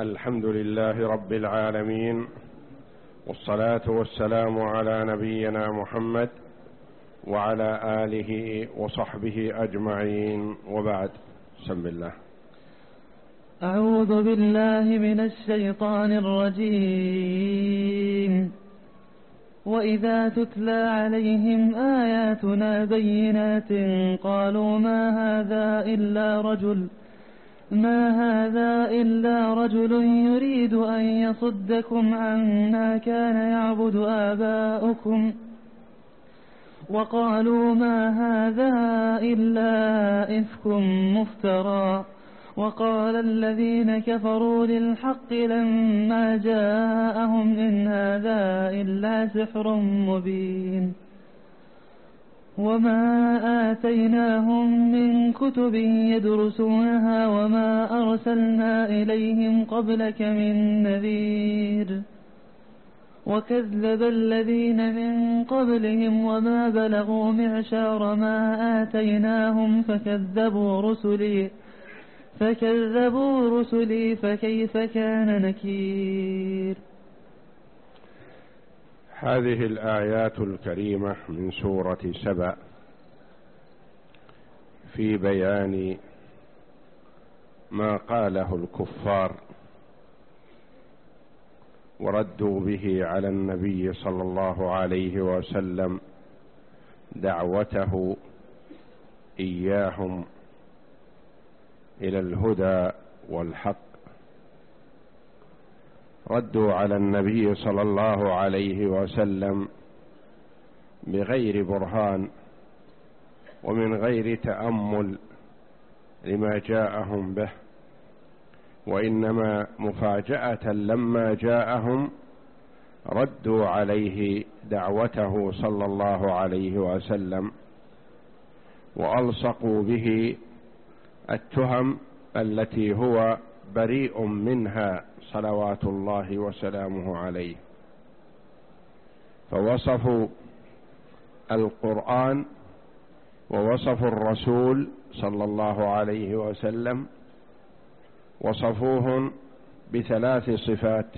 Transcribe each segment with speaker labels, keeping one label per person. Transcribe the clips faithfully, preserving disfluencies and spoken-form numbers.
Speaker 1: الحمد لله رب العالمين، والصلاة والسلام على نبينا محمد وعلى آله وصحبه أجمعين، وبعد. بسم الله.
Speaker 2: أعوذ بالله من الشيطان الرجيم. وإذا تتلى عليهم آياتنا بينات قالوا ما هذا إلا رجل ما هذا إلا رجل يريد أن يصدكم عما كان يعبد آباؤكم وقالوا ما هذا إلا إفك مفترى وقال الذين كفروا للحق لما جاءهم إن هذا إلا سحر مبين وما آتيناهم من كتب يدرسونها وما أرسلنا إليهم قبلك من نذير وكذب الذين من قبلهم وما بلغوا معشار ما آتيناهم فكذبوا رسلي فكذبوا رسلي فكيف كان نكير.
Speaker 1: هذه الآيات الكريمة من سورة سبأ في بيان ما قاله الكفار وردوا به على النبي صلى الله عليه وسلم دعوته إياهم إلى الهدى والحق. ردوا على النبي صلى الله عليه وسلم بغير برهان ومن غير تأمل لما جاءهم به، وإنما مفاجأة لما جاءهم ردوا عليه دعوته صلى الله عليه وسلم وألصقوا به التهم التي هو بريء منها صلوات الله وسلامه عليه. فوصفوا القرآن ووصفوا الرسول صلى الله عليه وسلم، وصفوهم بثلاث صفات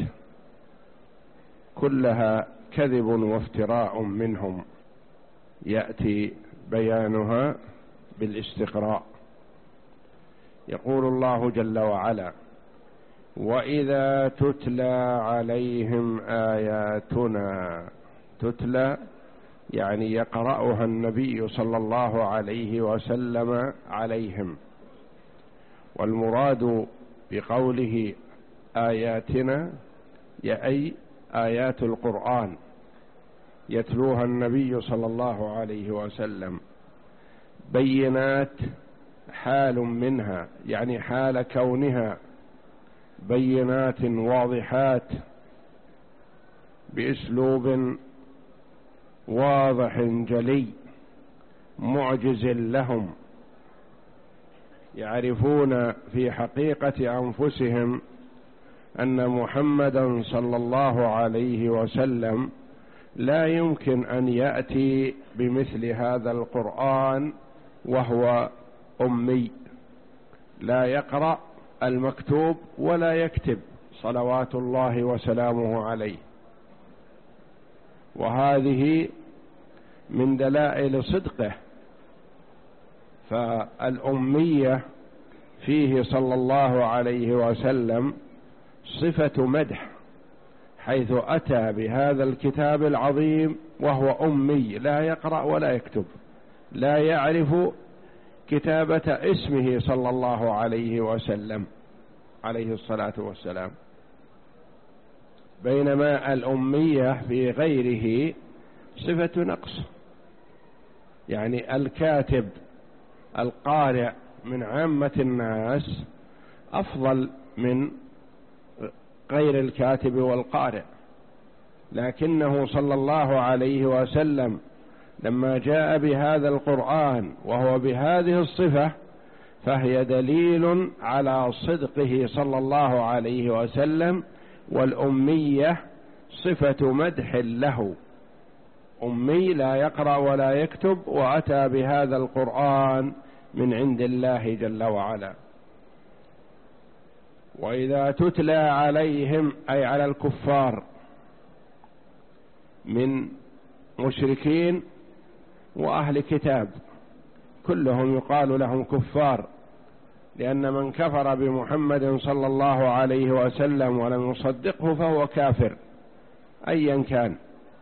Speaker 1: كلها كذب وافتراء منهم، يأتي بيانها بالاستقراء. يقول الله جل وعلا: وإذا تتلى عليهم آياتنا. تتلى يعني يقرأها النبي صلى الله عليه وسلم عليهم، والمراد بقوله آياتنا أي آيات القرآن يتلوها النبي صلى الله عليه وسلم، بينات حال منها، يعني حال كونها بينات واضحات بأسلوب واضح جلي معجز لهم، يعرفون في حقيقة أنفسهم أن محمدا صلى الله عليه وسلم لا يمكن أن يأتي بمثل هذا القرآن وهو أمي، لا يقرأ المكتوب ولا يكتب صلوات الله وسلامه عليه. وهذه من دلائل صدقه، فالأمية فيه صلى الله عليه وسلم صفة مدح، حيث أتى بهذا الكتاب العظيم وهو أمي لا يقرأ ولا يكتب، لا يعرف كتابة اسمه صلى الله عليه وسلم عليه الصلاة والسلام، بينما الأمية في غيره صفة نقص، يعني الكاتب القارئ من عامة الناس أفضل من غير الكاتب والقارئ، لكنه صلى الله عليه وسلم لما جاء بهذا القرآن وهو بهذه الصفة فهي دليل على صدقه صلى الله عليه وسلم. والأمية صفة مدح له، أمي لا يقرأ ولا يكتب، وأتى بهذا القرآن من عند الله جل وعلا. وإذا تتلى عليهم أي على الكفار من مشركين وأهل كتاب، كلهم يقال لهم كفار، لأن من كفر بمحمد صلى الله عليه وسلم ولم يصدقه فهو كافر أيا كان.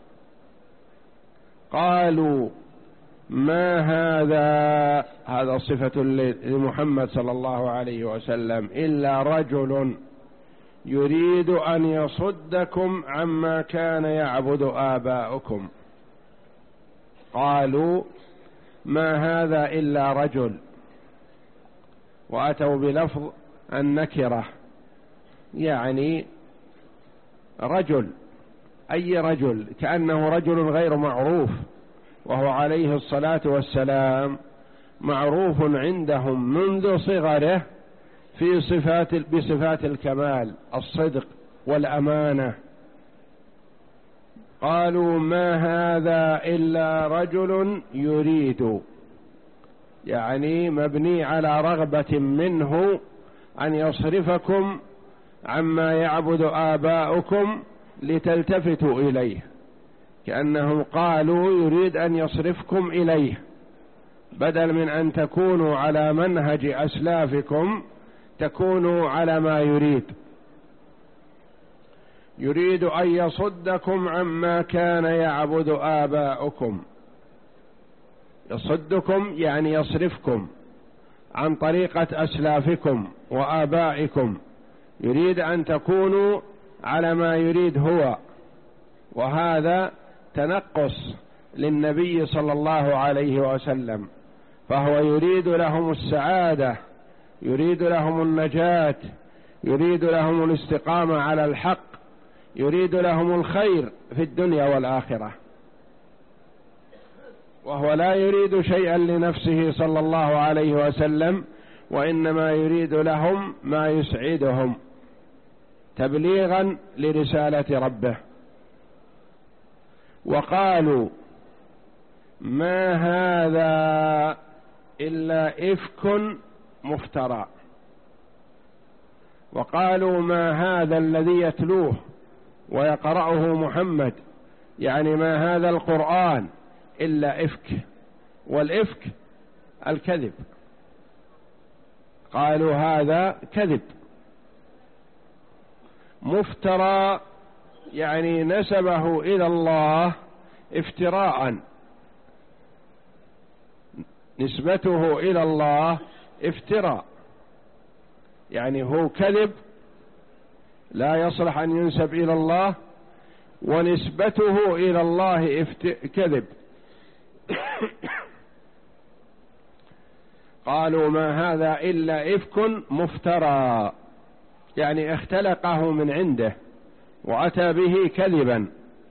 Speaker 1: قالوا ما هذا، هذا صفة لمحمد صلى الله عليه وسلم، إلا رجل يريد أن يصدكم عما كان يعبد آباؤكم. قالوا ما هذا إلا رجل، وأتوا بلفظ النكرة، يعني رجل، أي رجل، كأنه رجل غير معروف، وهو عليه الصلاة والسلام معروف عندهم منذ صغره في صفات بصفات الكمال، الصدق والأمانة. قالوا ما هذا إلا رجل يريد، يعني مبني على رغبة منه أن يصرفكم عما يعبد آباؤكم لتلتفتوا إليه، كأنهم قالوا يريد أن يصرفكم إليه، بدل من أن تكونوا على منهج أسلافكم تكونوا على ما يريد. يريد أن يصدكم عما كان يعبد آباؤكم. يصدكم يعني يصرفكم عن طريقة أسلافكم وآبائكم، يريد أن تكونوا على ما يريد هو، وهذا تنقص للنبي صلى الله عليه وسلم، فهو يريد لهم السعادة، يريد لهم النجاة، يريد لهم الاستقامة على الحق، يريد لهم الخير في الدنيا والآخرة، وهو لا يريد شيئا لنفسه صلى الله عليه وسلم، وإنما يريد لهم ما يسعدهم تبليغا لرسالة ربه. وقالوا ما هذا إلا إفك مفترى. وقالوا ما هذا الذي يتلوه ويقرأه محمد، يعني ما هذا القرآن إلا إفك، والإفك الكذب. قالوا هذا كذب. مفترى يعني نسبه إلى الله افتراء، نسبته إلى الله افتراء، يعني هو كذب لا يصلح أن ينسب إلى الله، ونسبته إلى الله كذب. قالوا ما هذا إلا إفك مفترى، يعني اختلقه من عنده وأتى به كذبا.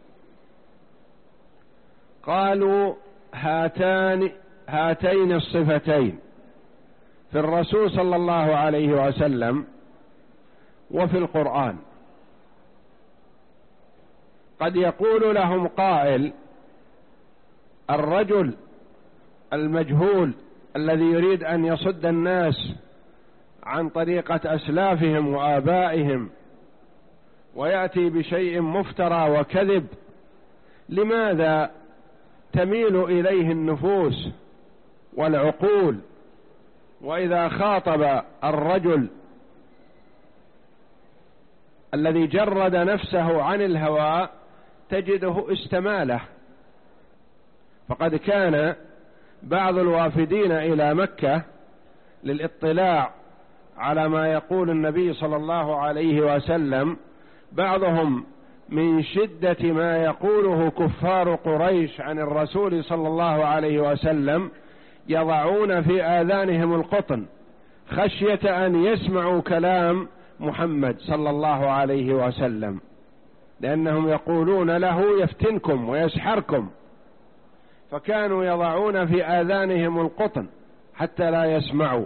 Speaker 1: قالوا هاتان هاتين الصفتين في الرسول صلى الله عليه وسلم وفي القرآن. قد يقول لهم قائل الرجل المجهول الذي يريد أن يصد الناس عن طريقة أسلافهم وآبائهم ويأتي بشيء مفترى وكذب، لماذا تميل إليه النفوس والعقول؟ وإذا خاطب الرجل الذي جرد نفسه عن الهوى تجده استماله. فقد كان بعض الوافدين إلى مكة للاطلاع على ما يقول النبي صلى الله عليه وسلم، بعضهم من شدة ما يقوله كفار قريش عن الرسول صلى الله عليه وسلم يضعون في آذانهم القطن خشية أن يسمعوا كلام محمد صلى الله عليه وسلم، لأنهم يقولون له يفتنكم ويسحركم، فكانوا يضعون في آذانهم القطن حتى لا يسمعوا.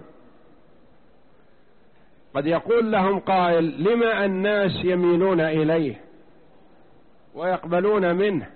Speaker 1: قد يقول لهم قائل لما الناس يميلون إليه ويقبلون منه؟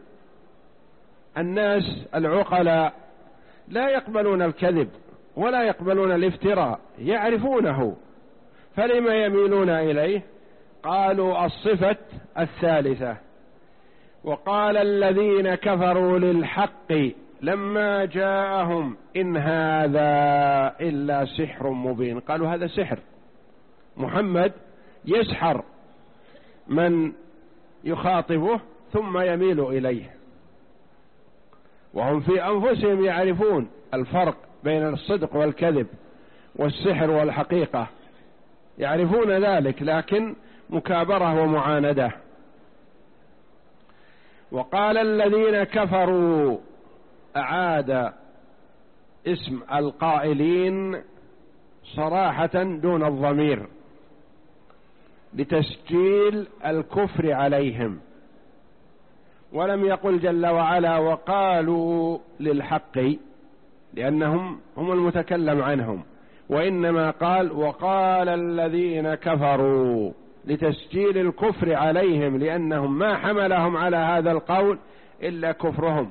Speaker 1: الناس العقلاء لا يقبلون الكذب ولا يقبلون الافتراء، يعرفونه، فلم يميلون إليه؟ قالوا الصفة الثالثة. وقال الذين كفروا للحق لما جاءهم إن هذا إلا سحر مبين. قالوا هذا سحر، محمد يسحر من يخاطبه ثم يميل إليه، وهم في أنفسهم يعرفون الفرق بين الصدق والكذب والسحر والحقيقة، يعرفون ذلك، لكن مكابرة ومعاندة. وقال الذين كفروا، أعاد اسم القائلين صراحة دون الضمير لتسجيل الكفر عليهم، ولم يقل جل وعلا وقالوا للحق لأنهم هم المتكلم عنهم، وإنما قال وقال الذين كفروا لتسجيل الكفر عليهم، لأنهم ما حملهم على هذا القول إلا كفرهم.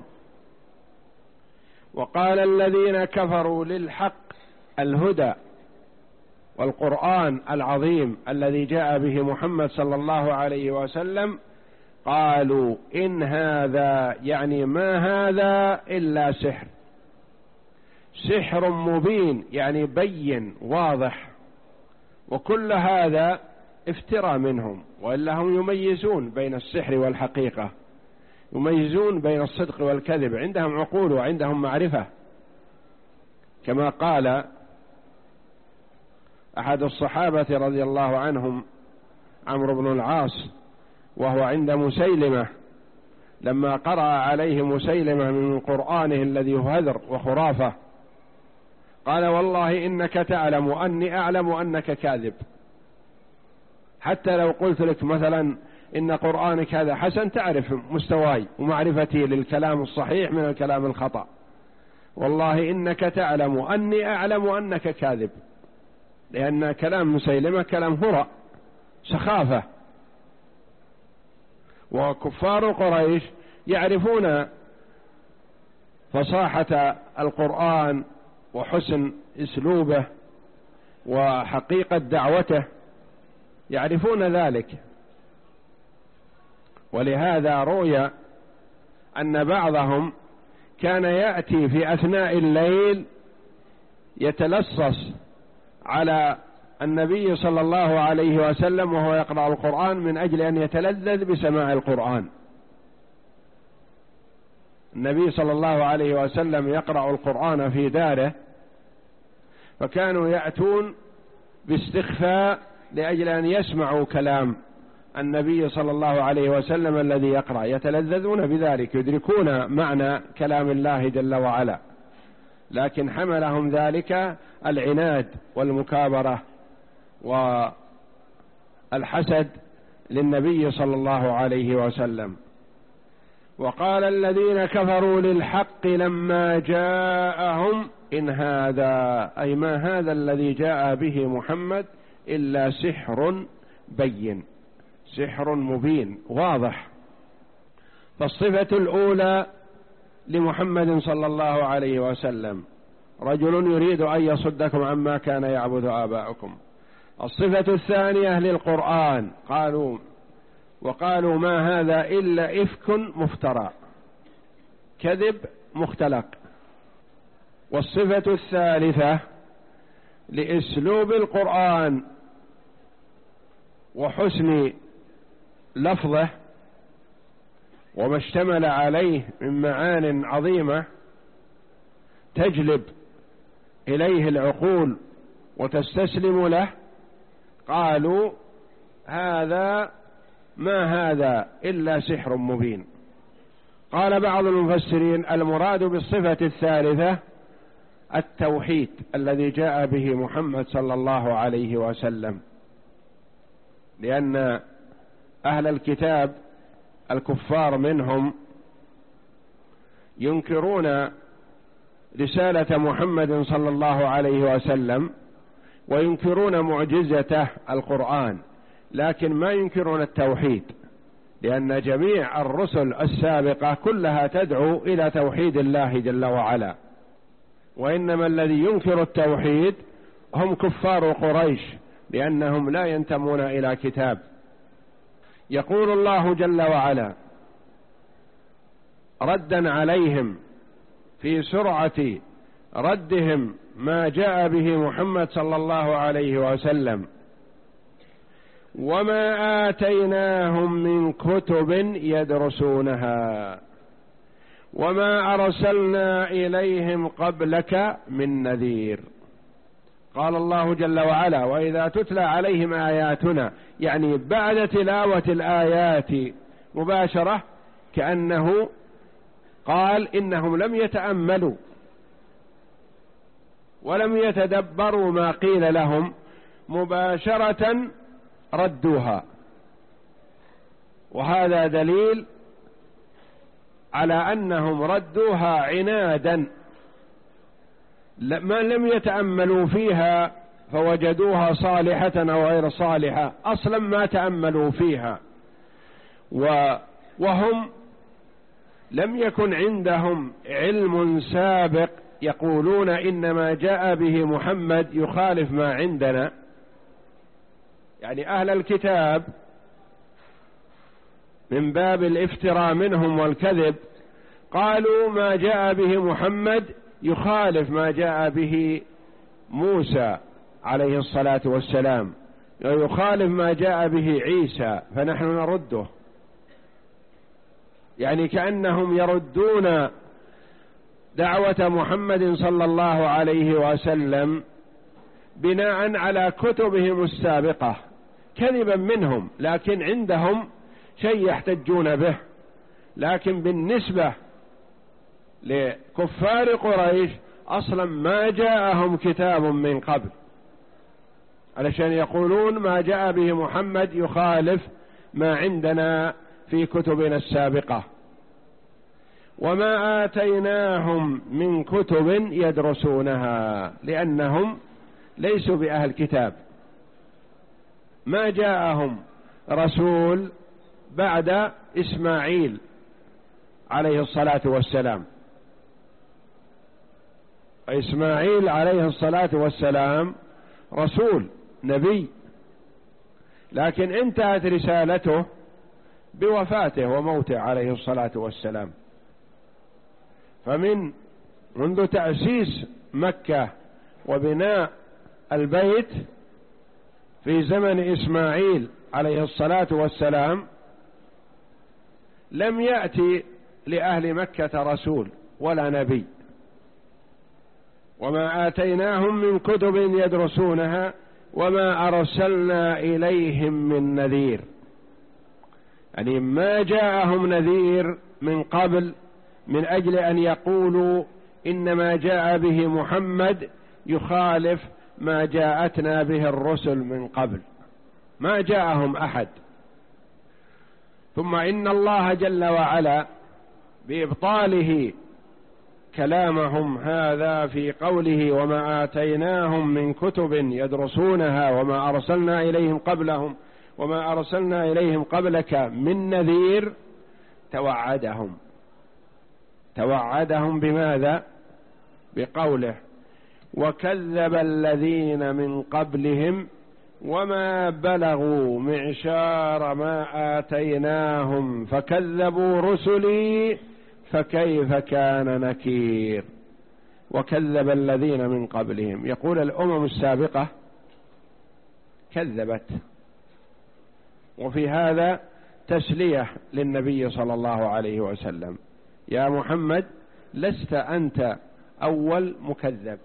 Speaker 1: وقال الذين كفروا للحق، الهدى والقرآن العظيم الذي جاء به محمد صلى الله عليه وسلم، قالوا إن هذا يعني ما هذا إلا سحر، سحر مبين يعني بين واضح، وكل هذا افتراء منهم، وإلا هم يميزون بين السحر والحقيقة، يميزون بين الصدق والكذب، عندهم عقول وعندهم معرفة. كما قال أحد الصحابة رضي الله عنهم عمرو بن العاص وهو عند مسيلمة، لما قرأ عليه مسيلمة من قرآنه الذي هو هذر وخرافة، قال والله إنك تعلم أني أعلم أنك كاذب، حتى لو قلت لك مثلا إن قرآنك هذا حسن تعرف مستواي ومعرفتي للكلام الصحيح من الكلام الخطأ، والله إنك تعلم أني أعلم أنك كاذب، لأن كلام مسيلمة كلام هراء سخافة. وكفار قريش يعرفون فصاحة القرآن وحسن أسلوبه وحقيقة دعوته، يعرفون ذلك. ولهذا روي أن بعضهم كان يأتي في أثناء الليل يتلصص على النبي صلى الله عليه وسلم وهو يقرأ القرآن من أجل أن يتلذذ بسماع القرآن. النبي صلى الله عليه وسلم يقرأ القرآن في داره، فكانوا يأتون باستخفاء لأجل أن يسمعوا كلام النبي صلى الله عليه وسلم الذي يقرأ، يتلذذون بذلك، يدركون معنى كلام الله جل وعلا، لكن حملهم ذلك العناد والمكابرة والحسد للنبي صلى الله عليه وسلم. وقال الذين كفروا للحق لما جاءهم إن هذا أي ما هذا الذي جاء به محمد إلا سحر بين، سحر مبين واضح. فالصفة الأولى لمحمد صلى الله عليه وسلم رجل يريد أن يصدكم عما كان يعبد آباؤكم. الصفة الثانية للقرآن، قالوا وقالوا ما هذا إلا إفك مفترى، كذب مختلق. والصفة الثالثة لأسلوب القرآن وحسن لفظه وما اشتمل عليه من معان عظيمة تجلب إليه العقول وتستسلم له، قالوا هذا ما هذا إلا سحر مبين. قال بعض المفسرين المراد بالصفة الثالثة التوحيد الذي جاء به محمد صلى الله عليه وسلم، لأن أهل الكتاب الكفار منهم ينكرون رسالة محمد صلى الله عليه وسلم وينكرون معجزته القرآن، لكن ما ينكرون التوحيد، لأن جميع الرسل السابقة كلها تدعو إلى توحيد الله جل وعلا، وإنما الذي ينكر التوحيد هم كفار قريش لأنهم لا ينتمون إلى كتاب. يقول الله جل وعلا ردا عليهم في سرعة ردهم ما جاء به محمد صلى الله عليه وسلم: وما آتيناهم من كتب يدرسونها وما أرسلنا إليهم قبلك من نذير. قال الله جل وعلا: وإذا تتلى عليهم آياتنا، يعني بعد تلاوة الآيات مباشرة، كأنه قال إنهم لم يتأملوا ولم يتدبروا ما قيل لهم، مباشرة ردوها. وهذا دليل على أنهم ردوها عنادا، ما لم يتأملوا فيها فوجدوها صالحة أو غير صالحة، أصلا ما تأملوا فيها، وهم لم يكن عندهم علم سابق يقولون إنما جاء به محمد يخالف ما عندنا. يعني أهل الكتاب من باب الافتراء منهم والكذب قالوا ما جاء به محمد يخالف ما جاء به موسى عليه الصلاة والسلام، ويخالف ما جاء به عيسى، فنحن نرده. يعني كأنهم يردون دعوة محمد صلى الله عليه وسلم بناء على كتبهم السابقة، كذبا منهم، لكن عندهم شيء يحتجون به. لكن بالنسبة لكفار قريش أصلا ما جاءهم كتاب من قبل، علشان يقولون ما جاء به محمد يخالف ما عندنا في كتبنا السابقة. وما آتيناهم من كتب يدرسونها، لأنهم ليسوا بأهل كتاب، ما جاءهم رسول بعد إسماعيل عليه الصلاة والسلام. إسماعيل عليه الصلاة والسلام رسول نبي، لكن انتهت رسالته بوفاته وموته عليه الصلاة والسلام. فمن منذ تأسيس مكة وبناء البيت في زمن إسماعيل عليه الصلاة والسلام لم يأتي لأهل مكة رسول ولا نبي. وما آتيناهم من كتب يدرسونها وما أرسلنا إليهم من نذير، يعني ما جاءهم نذير من قبل من أجل أن يقولوا إنما جاء به محمد يخالف ما جاءتنا به الرسل من قبل، ما جاءهم أحد. ثم إن الله جل وعلا بإبطاله كلامهم هذا في قوله وما آتيناهم من كتب يدرسونها وما أرسلنا إليهم قبلهم وما أرسلنا إليهم قبلك من نذير، توعدهم توعدهم بماذا؟ بقوله وكذب الذين من قبلهم وما بلغوا معشار ما آتيناهم فكذبوا رسلي فكيف كان نكير. وكذب الذين من قبلهم، يقول الأمم السابقة كذبت، وفي هذا تسلية للنبي صلى الله عليه وسلم: يا محمد لست أنت أول مكذب،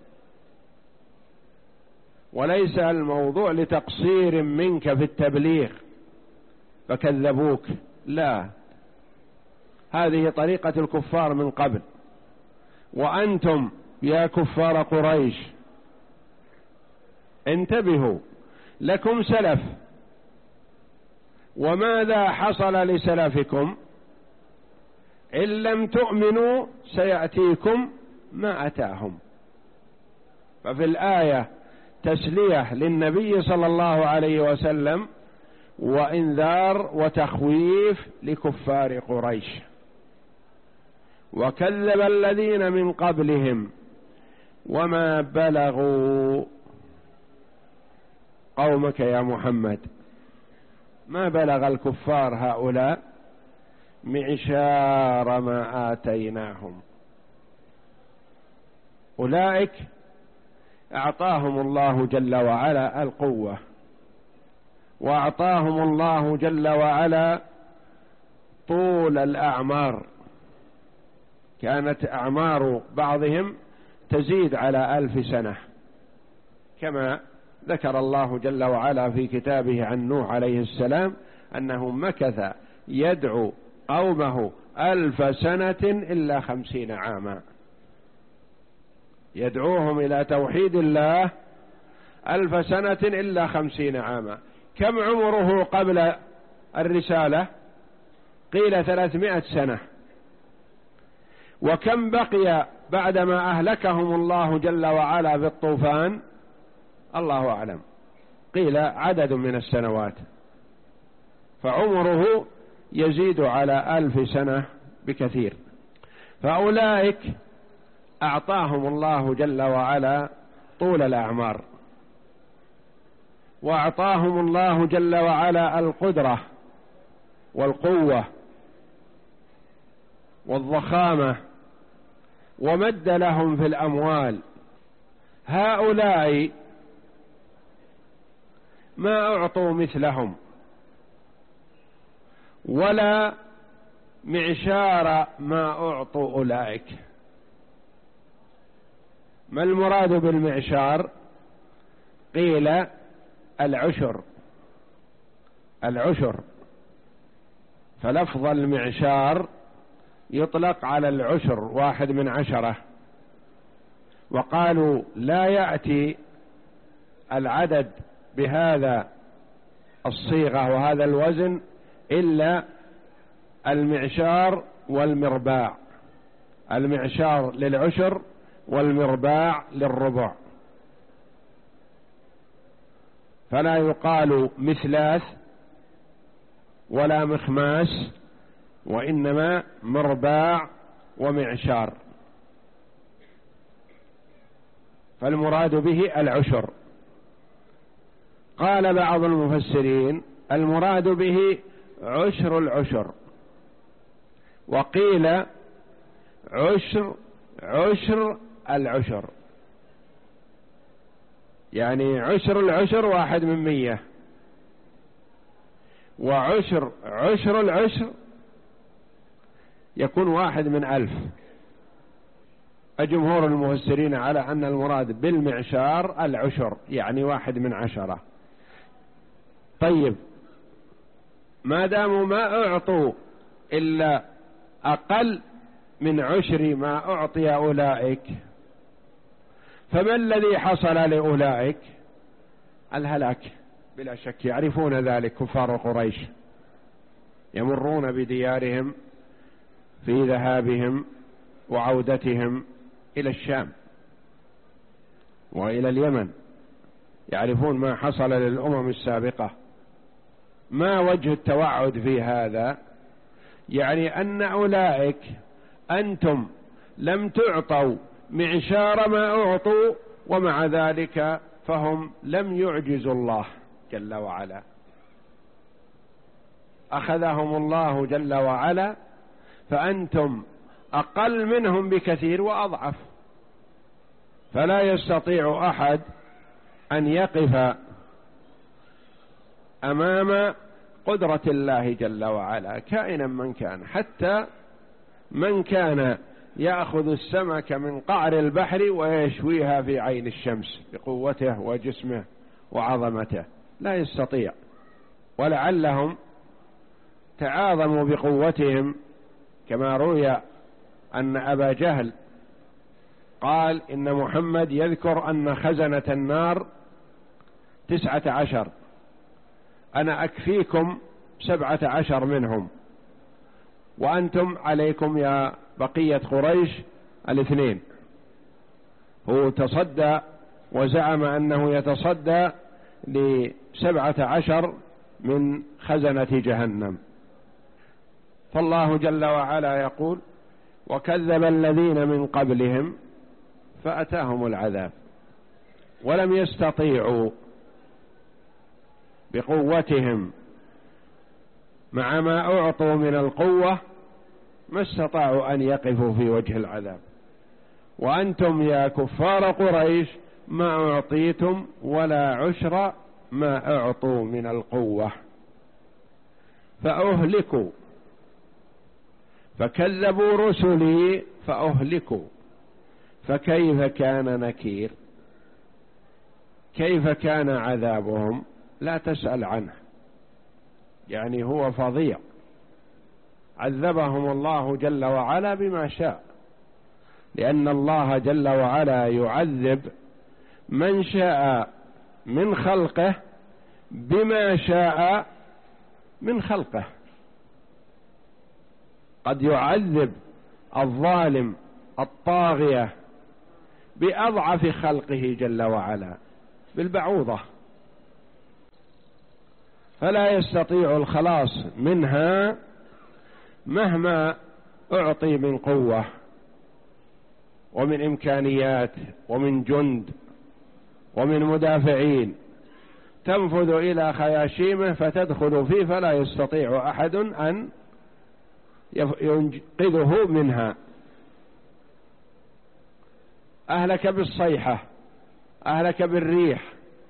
Speaker 1: وليس الموضوع لتقصير منك في التبليغ فكذبوك، لا، هذه طريقة الكفار من قبل. وأنتم يا كفار قريش انتبهوا، لكم سلف، وماذا حصل لسلفكم؟ إن لم تؤمنوا سيأتيكم ما أتاهم. ففي الآية تسلية للنبي صلى الله عليه وسلم وإنذار وتخويف لكفار قريش. وكذب الذين من قبلهم وما بلغوا قومك يا محمد. ما بلغ الكفار هؤلاء معشار ما آتيناهم. أولئك أعطاهم الله جل وعلا القوة، وأعطاهم الله جل وعلا طول الأعمار، كانت أعمار بعضهم تزيد على ألف سنة، كما ذكر الله جل وعلا في كتابه عن نوح عليه السلام أنه مكث يدعو قومه ألف سنة إلا خمسين عاما، يدعوهم إلى توحيد الله ألف سنة إلا خمسين عاما. كم عمره قبل الرسالة؟ قيل ثلاثمائة سنة. وكم بقي بعدما أهلكهم الله جل وعلا بالطوفان؟ الله أعلم، قيل عدد من السنوات، فعمره يزيد على ألف سنة بكثير. فأولئك أعطاهم الله جل وعلا طول الأعمار، وأعطاهم الله جل وعلا القدرة والقوة والضخامة، ومد لهم في الأموال. هؤلاء ما أعطوا مثلهم ولا معشار ما أعطوا أولئك. ما المراد بالمعشار؟ قيل العشر، العشر، فلفظ المعشار يطلق على العشر، واحد من عشرة. وقالوا لا يأتي العدد بهذا الصيغة وهذا الوزن إلا المعشار والمرباع، المعشار للعشر والمرباع للربع، فلا يقال مثلاث ولا مخماس، وإنما مرباع ومعشار، فالمراد به العشر. قال بعض المفسرين المراد به عشر العشر، وقيل عشر عشر العشر، يعني عشر العشر واحد من مية، وعشر عشر العشر يكون واحد من ألف. جمهور المفسرين على أن المراد بالمعشار العشر، يعني واحد من عشرة. طيب، ما داموا ما أعطوا إلا أقل من عشر ما أعطي أولئك، فما الذي حصل لأولئك؟ الهلاك بلا شك، يعرفون ذلك كفار قريش، يمرون بديارهم في ذهابهم وعودتهم إلى الشام وإلى اليمن، يعرفون ما حصل للأمم السابقة. ما وجه التوعد في هذا؟ يعني أن أولئك أنتم لم تعطوا معشار ما أعطوا، ومع ذلك فهم لم يعجزوا الله جل وعلا، أخذهم الله جل وعلا، فأنتم أقل منهم بكثير وأضعف، فلا يستطيع أحد أن يقف أمام قدرة الله جل وعلا كائنا من كان، حتى من كان يأخذ السمك من قعر البحر ويشويها في عين الشمس بقوته وجسمه وعظمته لا يستطيع. ولعلهم تعاظموا بقوتهم، كما روي أن أبا جهل قال إن محمد يذكر أن خزنة النار تسعة عشر، أنا أكفيكم سبعة عشر منهم، وأنتم عليكم يا بقية قريش الاثنين. هو تصدى وزعم أنه يتصدى لسبعة عشر من خزنة جهنم. فالله جل وعلا يقول وكذب الذين من قبلهم فأتاهم العذاب ولم يستطيعوا بقوتهم مع ما أعطوا من القوة ما استطاعوا أن يقفوا في وجه العذاب. وأنتم يا كفار قريش ما أعطيتم ولا عشر ما أعطوا من القوة، فأهلكوا، فكذبوا رسلي فأهلكوا. فكيف كان نكير؟ كيف كان عذابهم؟ لا تسأل عنه، يعني هو فظيع. عذبهم الله جل وعلا بما شاء، لأن الله جل وعلا يعذب من شاء من خلقه بما شاء من خلقه. قد يعذب الظالم الطاغية بأضعف خلقه جل وعلا بالبعوضة، فلا يستطيع الخلاص منها مهما أعطي من قوة ومن إمكانيات ومن جند ومن مدافعين، تنفذ إلى خياشيمه فتدخل فيه فلا يستطيع أحد أن ينقذه منها. أهلك بالصيحة، أهلك بالريح،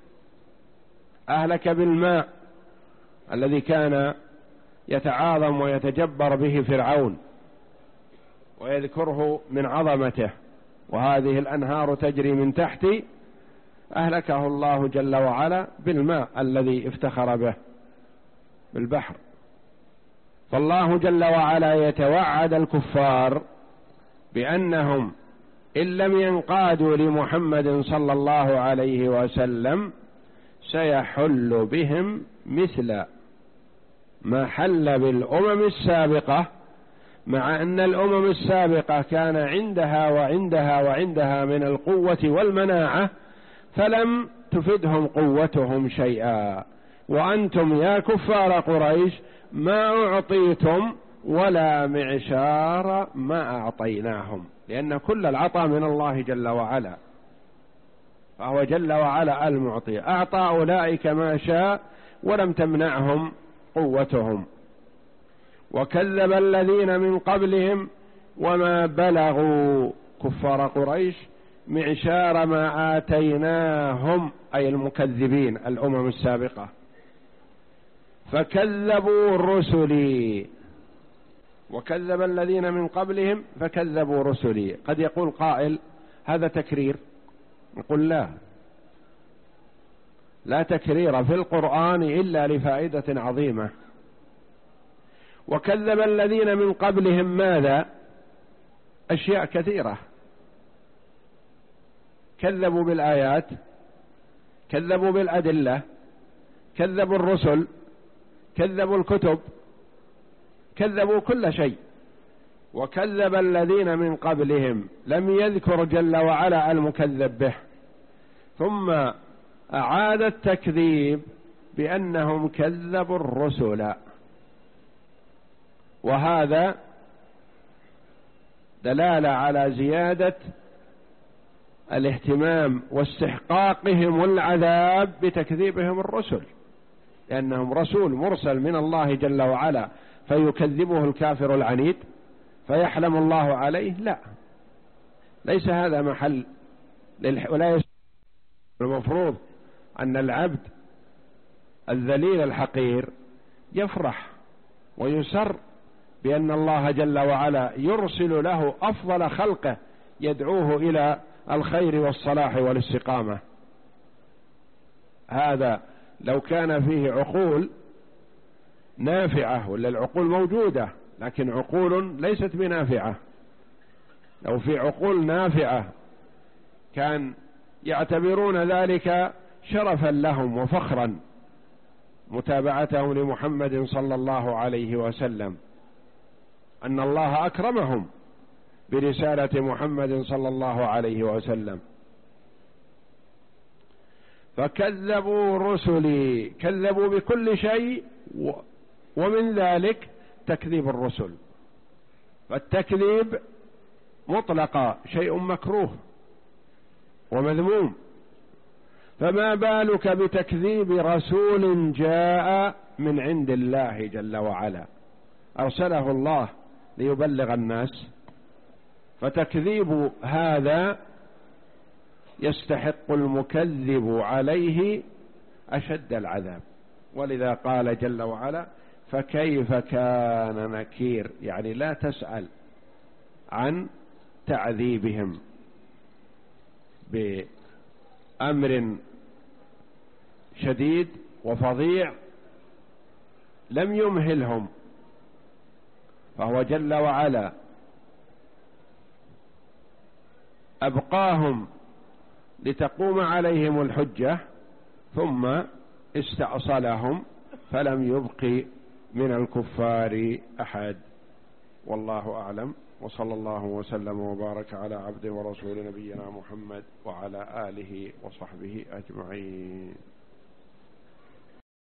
Speaker 1: أهلك بالماء الذي كان يتعاظم ويتجبر به فرعون ويذكره من عظمته، وهذه الأنهار تجري من تحتي، أهلكه الله جل وعلا بالماء الذي افتخر به بالبحر. فالله جل وعلا يتوعد الكفار بأنهم إن لم ينقادوا لمحمد صلى الله عليه وسلم سيحل بهم مثل ما حل بالأمم السابقة، مع أن الأمم السابقة كان عندها وعندها وعندها من القوة والمناعة فلم تفدهم قوتهم شيئا. وأنتم يا كفار قريش ما أعطيتم ولا معشار ما أعطيناهم، لأن كل العطاء من الله جل وعلا، فهو جل وعلا المعطي، أعطى أولئك ما شاء ولم تمنعهم قوتهم. وكذب الذين من قبلهم وما بلغوا كفار قريش معشار ما آتيناهم، أي المكذبين الأمم السابقة، فكذبوا رسلي. وكذب الذين من قبلهم فكذبوا رسلي. قد يقول قائل هذا تكرير، نقول لا، لا تكرير في القرآن إلا لفائدة عظيمة. وكذب الذين من قبلهم ماذا؟ أشياء كثيرة، كذبوا بالآيات، كذبوا بالأدلة، كذبوا الرسل، كذبوا الكتب، كذبوا كل شيء. وكذب الذين من قبلهم، لم يذكر جل وعلا المكذب به، ثم أعاد التكذيب بأنهم كذبوا الرسل، وهذا دلالة على زيادة الاهتمام واستحقاقهم العذاب بتكذيبهم الرسل، لأنهم رسول مرسل من الله جل وعلا فيكذبه الكافر العنيد فيحلم الله عليه؟ لا، ليس هذا محل ولا. المفروض أن العبد الذليل الحقير يفرح ويسر بأن الله جل وعلا يرسل له أفضل خلقه يدعوه إلى الخير والصلاح والاستقامة. هذا لو كان فيه عقول نافعة، ولا العقول موجودة لكن عقول ليست بنافعة، لو في عقول نافعة كان يعتبرون ذلك شرفا لهم وفخرا متابعتهم لمحمد صلى الله عليه وسلم، أن الله أكرمهم برسالة محمد صلى الله عليه وسلم. فكذبوا رسلي، كذبوا بكل شيء، ومن ذلك تكذيب الرسل. فالتكذيب مطلقا شيء مكروه ومذموم، فما بالك بتكذيب رسول جاء من عند الله جل وعلا، أرسله الله ليبلغ الناس، فتكذيب هذا يستحق المكذب عليه أشد العذاب. ولذا قال جل وعلا: فكيف كان نكير، يعني لا تسأل عن تعذيبهم بأمر شديد وفظيع لم يمهلهم، فهو جل وعلا أبقاهم لتقوم عليهم الحجة ثم استأصلهم فلم يبق من الكفار أحد. والله أعلم، وصلى الله وسلم وبارك على عبده ورسول نبينا محمد وعلى آله وصحبه أجمعين.